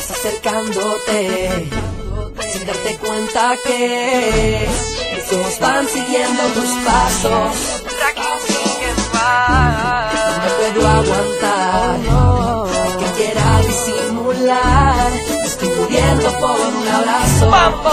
Estás acercándote sin darte cuenta que mis ojos van siguiendo tus pasos. No me puedo aguantar, que quiera disimular. Estoy muriendo por un abrazo.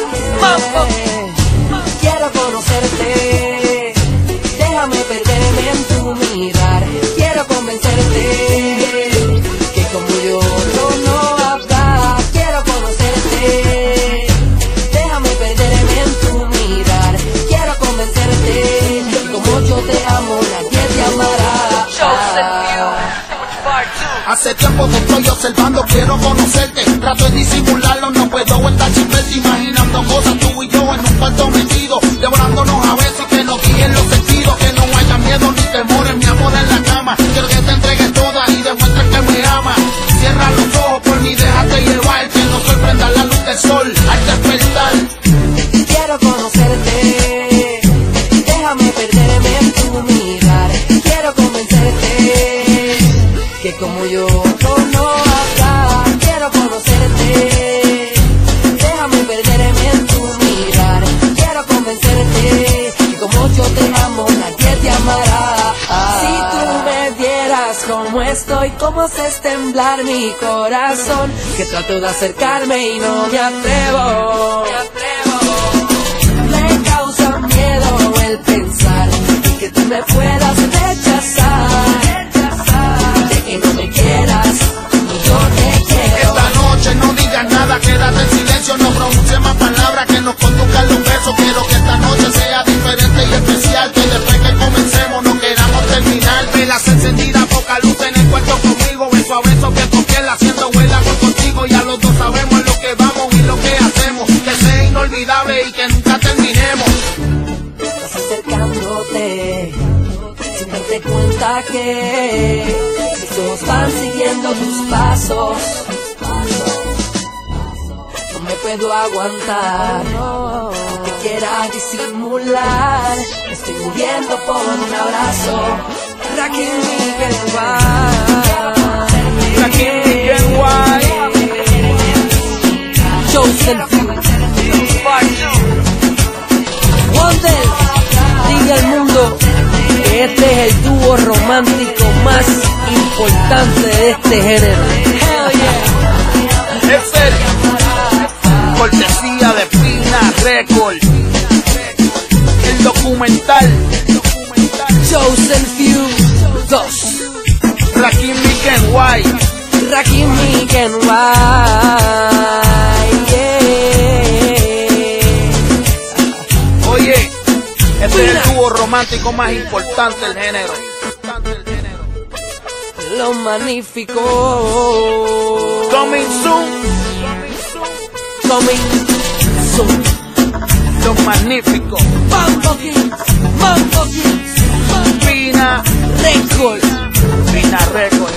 Quiero conocerte, déjame perderme en tu mirar. Quiero convencerte que como yo no habrá. Quiero conocerte, déjame perderme en tu mirar. Quiero convencerte que como yo te amo nadie te amará. Hace tiempo te estoy observando, quiero conocerte. Trato de disimularlo, no puedo estar sin verte. Imaginando cosas tú y yo en un cuarto metido, devorándonos a veces, que nos guíen los sentidos. Que no haya miedo ni temores, mi amor en la cama. Quiero que te entregues toda y demuestres que me amas. Cierra los ojos por mí, déjate llevar, que nos sorprenda la luz del sol al despertar. Quiero conocerte, déjame perderme en tu mirar. Quiero convencerte que como yo no habrá. Quiero conocerte, déjame perderme en tu mirar. Quiero convencerte que como yo te amo nadie te amará. Si tú me vieras como estoy, cómo haces temblar mi corazón, que trato de acercarme y no me atrevo. Me causa miedo el pensar que tú me puedas rechazar, de que no me quieras y yo te quiero. Esta noche no digas nada, quédate en silencio, no pronuncies más palabras que nos conduzcan los besos. Quiero que esta noche sea diferente y especial, que después que comencemos no queramos terminar. Velas encendidas, poca luz en el cuarto conmigo, beso a beso, piel con piel, haciendo vuela por contigo. Ya los dos sabemos lo que vamos y lo que hacemos, que sea inolvidable y que nunca terminemos. Estás acercándote sin darte cuenta que mis ojos van siguiendo tus pasos. No me puedo aguantar, que quiera disimular. Estoy muriendo por un abrazo. Rakim Chosen Few. Wonder, diga al mundo que este es el dúo romántico más importante de este género. Hell yeah. Es serio, cortesía de Pina Record, el documental Chosen Few 2. Rakim White. Rakim White, yeah. Oye, este es el dúo romántico más importante del género. Lo magnífico. Coming soon. Coming soon. Lo magnífico. Mambo Kings. Pina Record. Pina Record.